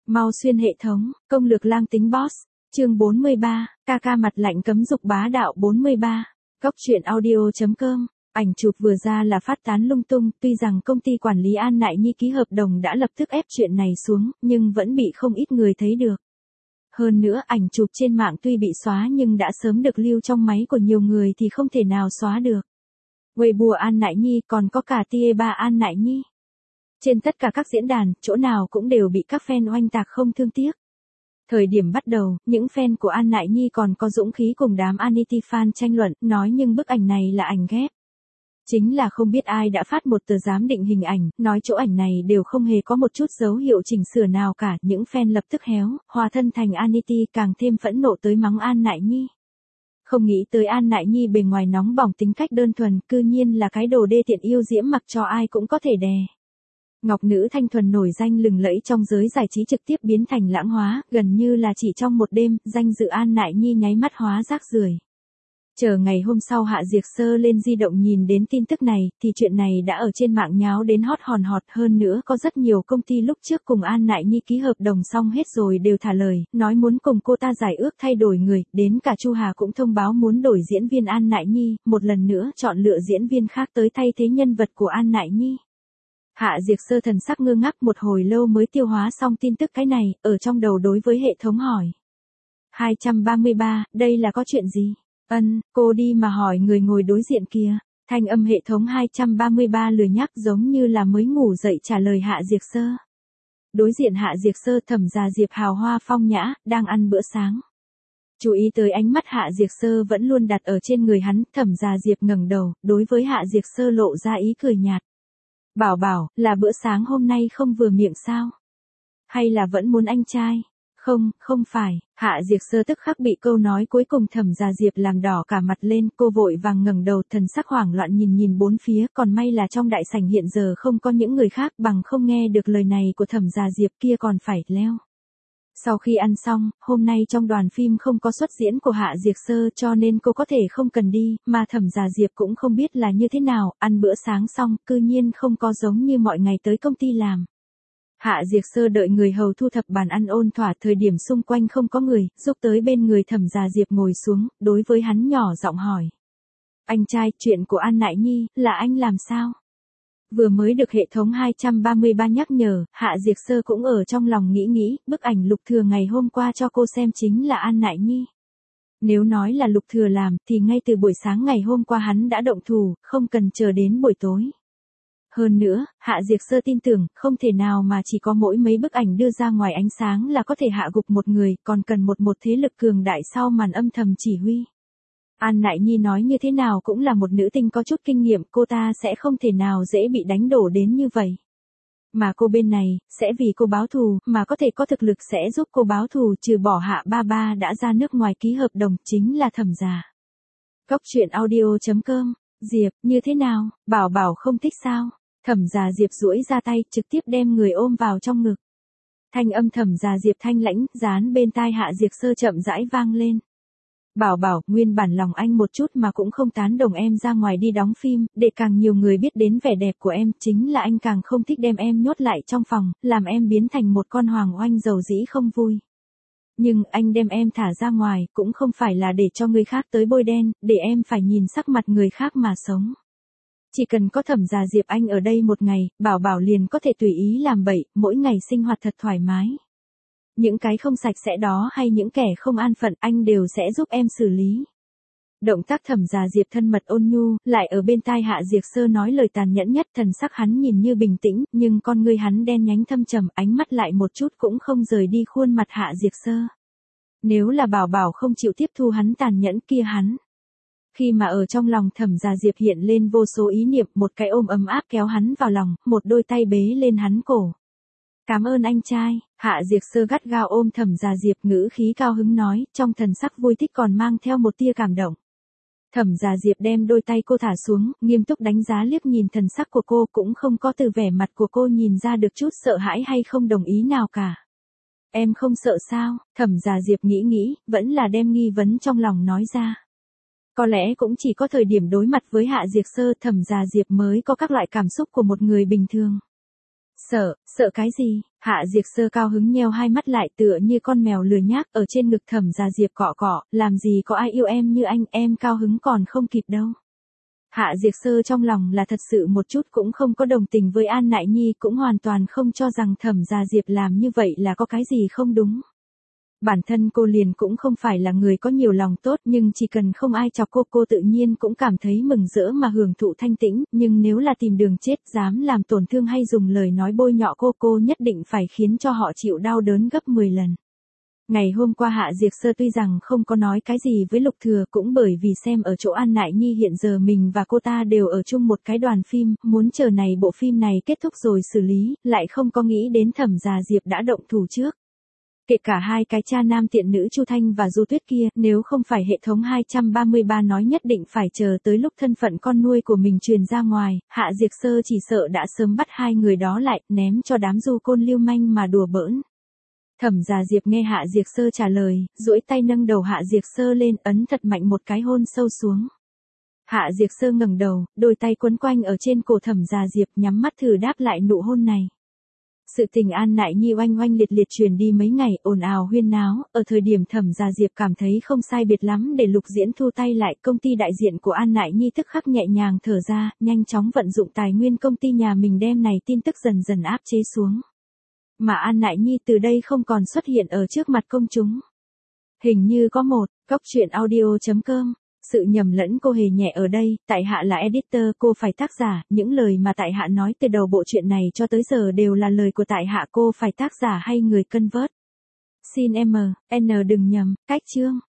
Mau xuyên hệ thống, công lược lang tính boss. Chương 43, ca mặt lạnh cấm dục bá đạo 43. Góc truyện audio.com. Ảnh chụp vừa ra là phát tán lung tung, tuy rằng công ty quản lý An Nại Nhi ký hợp đồng đã lập tức ép chuyện này xuống, nhưng vẫn bị không ít người thấy được. Hơn nữa, ảnh chụp trên mạng tuy bị xóa nhưng đã sớm được lưu trong máy của nhiều người thì không thể nào xóa được. Weibo An Nại Nhi còn có cả Tie3 An Nại Nhi. Trên tất cả các diễn đàn, chỗ nào cũng đều bị các fan oanh tạc không thương tiếc. Thời điểm bắt đầu, những fan của An Nại Nhi còn có dũng khí cùng đám anti fan tranh luận, nói nhưng bức ảnh này là ảnh ghép. Chính là không biết ai đã phát một tờ giám định hình ảnh, nói chỗ ảnh này đều không hề có một chút dấu hiệu chỉnh sửa nào cả, những fan lập tức héo, hòa thân thành anti, càng thêm phẫn nộ tới mắng An Nại Nhi. Không nghĩ tới An Nại Nhi bề ngoài nóng bỏng tính cách đơn thuần, cư nhiên là cái đồ đê tiện yêu diễm mặc cho ai cũng có thể đè. Ngọc nữ thanh thuần nổi danh lừng lẫy trong giới giải trí trực tiếp biến thành lãng hóa, gần như là chỉ trong một đêm, danh dự An Nại Nhi nháy mắt hóa rác rưởi. Chờ ngày hôm sau Hạ Diệc Sơ lên di động nhìn đến tin tức này, thì chuyện này đã ở trên mạng nháo đến hot hòn hot, hơn nữa có rất nhiều công ty lúc trước cùng An Nại Nhi ký hợp đồng xong hết rồi đều thả lời, nói muốn cùng cô ta giải ước thay đổi người, đến cả Chu Hà cũng thông báo muốn đổi diễn viên An Nại Nhi, một lần nữa chọn lựa diễn viên khác tới thay thế nhân vật của An Nại Nhi. Hạ Diệc Sơ thần sắc ngơ ngác một hồi lâu mới tiêu hóa xong tin tức cái này, ở trong đầu đối với hệ thống hỏi. 233, đây là có chuyện gì? Cô đi mà hỏi người ngồi đối diện kia. Thanh âm hệ thống 233 lười nhác giống như là mới ngủ dậy trả lời Hạ Diệc Sơ. Đối diện Hạ Diệc Sơ Thẩm Gia Diệp hào hoa phong nhã, đang ăn bữa sáng. Chú ý tới ánh mắt Hạ Diệc Sơ vẫn luôn đặt ở trên người hắn, Thẩm Gia Diệp ngẩng đầu, đối với Hạ Diệc Sơ lộ ra ý cười nhạt. Bảo, là bữa sáng hôm nay không vừa miệng sao? Hay là vẫn muốn anh trai? Không phải, Hạ Diệc Sơ tức khắc bị câu nói cuối cùng Thẩm Gia Diệp làm đỏ cả mặt lên, cô vội vàng ngẩng đầu thần sắc hoảng loạn nhìn bốn phía, còn may là trong đại sảnh hiện giờ không có những người khác, bằng không nghe được lời này của Thẩm Gia Diệp kia còn phải leo. Sau khi ăn xong, hôm nay trong đoàn phim không có xuất diễn của Hạ Diệc Sơ cho nên cô có thể không cần đi, mà Thẩm Gia Diệp cũng không biết là như thế nào, ăn bữa sáng xong, cư nhiên không có giống như mọi ngày tới công ty làm. Hạ Diệc Sơ đợi người hầu thu thập bàn ăn ôn thỏa, thời điểm xung quanh không có người, giúp tới bên người Thẩm Gia Diệp ngồi xuống, đối với hắn nhỏ giọng hỏi. Anh trai, chuyện của An Nại Nhi, là anh làm sao? Vừa mới được hệ thống 233 nhắc nhở, Hạ Diệc Sơ cũng ở trong lòng nghĩ, bức ảnh Lục Thừa ngày hôm qua cho cô xem chính là An Nại Nhi. Nếu nói là Lục Thừa làm, thì ngay từ buổi sáng ngày hôm qua hắn đã động thủ, không cần chờ đến buổi tối. Hơn nữa, Hạ Diệc Sơ tin tưởng, không thể nào mà chỉ có mỗi mấy bức ảnh đưa ra ngoài ánh sáng là có thể hạ gục một người, còn cần một thế lực cường đại sau màn âm thầm chỉ huy. An Nại Nhi nói như thế nào cũng là một nữ tinh có chút kinh nghiệm, cô ta sẽ không thể nào dễ bị đánh đổ đến như vậy. Mà cô bên này, sẽ vì cô báo thù, mà có thể có thực lực sẽ giúp cô báo thù, trừ bỏ Hạ Ba đã ra nước ngoài ký hợp đồng, chính là Thẩm Gia. Góc truyện audio.com, Diệp, như thế nào, bảo không thích sao? Thẩm Gia Diệp duỗi ra tay, trực tiếp đem người ôm vào trong ngực. Thanh âm Thẩm Gia Diệp thanh lãnh, dán bên tai Hạ Diệc Sơ chậm rãi vang lên. Bảo, nguyên bản lòng anh một chút mà cũng không tán đồng em ra ngoài đi đóng phim, để càng nhiều người biết đến vẻ đẹp của em, chính là anh càng không thích đem em nhốt lại trong phòng, làm em biến thành một con hoàng oanh dầu dĩ không vui. Nhưng anh đem em thả ra ngoài, cũng không phải là để cho người khác tới bôi đen, để em phải nhìn sắc mặt người khác mà sống. Chỉ cần có Thẩm Gia Diệp anh ở đây một ngày, Bảo liền có thể tùy ý làm bậy, mỗi ngày sinh hoạt thật thoải mái. Những cái không sạch sẽ đó hay những kẻ không an phận anh đều sẽ giúp em xử lý. Động tác Thẩm Gia Diệp thân mật ôn nhu, lại ở bên tai Hạ Diệc Sơ nói lời tàn nhẫn nhất, thần sắc hắn nhìn như bình tĩnh, nhưng con ngươi hắn đen nhánh thâm trầm, ánh mắt lại một chút cũng không rời đi khuôn mặt Hạ Diệc Sơ. Nếu là Bảo không chịu tiếp thu hắn tàn nhẫn kia hắn. Khi mà ở trong lòng Thẩm Gia Diệp hiện lên vô số ý niệm, một cái ôm ấm áp kéo hắn vào lòng, một đôi tay bế lên hắn cổ. Cảm ơn anh trai, Hạ Diệc Sơ gắt gao ôm Thẩm Gia Diệp, ngữ khí cao hứng nói, trong thần sắc vui thích còn mang theo một tia cảm động. Thẩm Gia Diệp đem đôi tay cô thả xuống, nghiêm túc đánh giá liếc nhìn thần sắc của cô, cũng không có từ vẻ mặt của cô nhìn ra được chút sợ hãi hay không đồng ý nào cả. Em không sợ sao? Thẩm Gia Diệp nghĩ, vẫn là đem nghi vấn trong lòng nói ra. Có lẽ cũng chỉ có thời điểm đối mặt với Hạ Diệc Sơ, Thẩm Gia Diệp mới có các loại cảm xúc của một người bình thường. Sợ cái gì? Hạ Diệp Sơ cao hứng nheo hai mắt lại tựa như con mèo lười nhác ở trên ngực Thẩm Gia Diệp cọ cọ, làm gì có ai yêu em như anh, em cao hứng còn không kịp đâu. Hạ Diệp Sơ trong lòng là thật sự một chút cũng không có đồng tình với An Nại Nhi, cũng hoàn toàn không cho rằng Thẩm Gia Diệp làm như vậy là có cái gì không đúng. Bản thân cô liền cũng không phải là người có nhiều lòng tốt, nhưng chỉ cần không ai chọc cô tự nhiên cũng cảm thấy mừng rỡ mà hưởng thụ thanh tĩnh, nhưng nếu là tìm đường chết, dám làm tổn thương hay dùng lời nói bôi nhọ cô nhất định phải khiến cho họ chịu đau đớn gấp 10 lần. Ngày hôm qua Hạ Diệp Sơ tuy rằng không có nói cái gì với Lục Thừa, cũng bởi vì xem ở chỗ An Nại Nhi hiện giờ mình và cô ta đều ở chung một cái đoàn phim, muốn chờ này bộ phim này kết thúc rồi xử lý, lại không có nghĩ đến Thẩm Gia Diệp đã động thủ trước. Kể cả hai cái cha nam tiện nữ Chu Thanh và Du Tuyết kia, nếu không phải hệ thống 233 nói nhất định phải chờ tới lúc thân phận con nuôi của mình truyền ra ngoài, Hạ Diệp Sơ chỉ sợ đã sớm bắt hai người đó lại, ném cho đám du côn lưu manh mà đùa bỡn. Thẩm Gia Diệp nghe Hạ Diệp Sơ trả lời, duỗi tay nâng đầu Hạ Diệp Sơ lên, ấn thật mạnh một cái hôn sâu xuống. Hạ Diệp Sơ ngẩng đầu, đôi tay quấn quanh ở trên cổ Thẩm Gia Diệp, nhắm mắt thử đáp lại nụ hôn này. Sự tình An Nại Nhi oanh oanh liệt liệt truyền đi mấy ngày, ồn ào huyên náo, ở thời điểm Thẩm Gia Diệp cảm thấy không sai biệt lắm để Lục Diễn thu tay lại, công ty đại diện của An Nại Nhi tức khắc nhẹ nhàng thở ra, nhanh chóng vận dụng tài nguyên công ty nhà mình đem này tin tức dần dần áp chế xuống. Mà An Nại Nhi từ đây không còn xuất hiện ở trước mặt công chúng. Hình như có một, góc truyện audio.com. Sự nhầm lẫn cô hề nhẹ ở đây, tại hạ là editor, cô phải tác giả, những lời mà tại hạ nói từ đầu bộ truyện này cho tới giờ đều là lời của tại hạ, cô phải tác giả hay người convert. Xin M, N đừng nhầm, cách chương.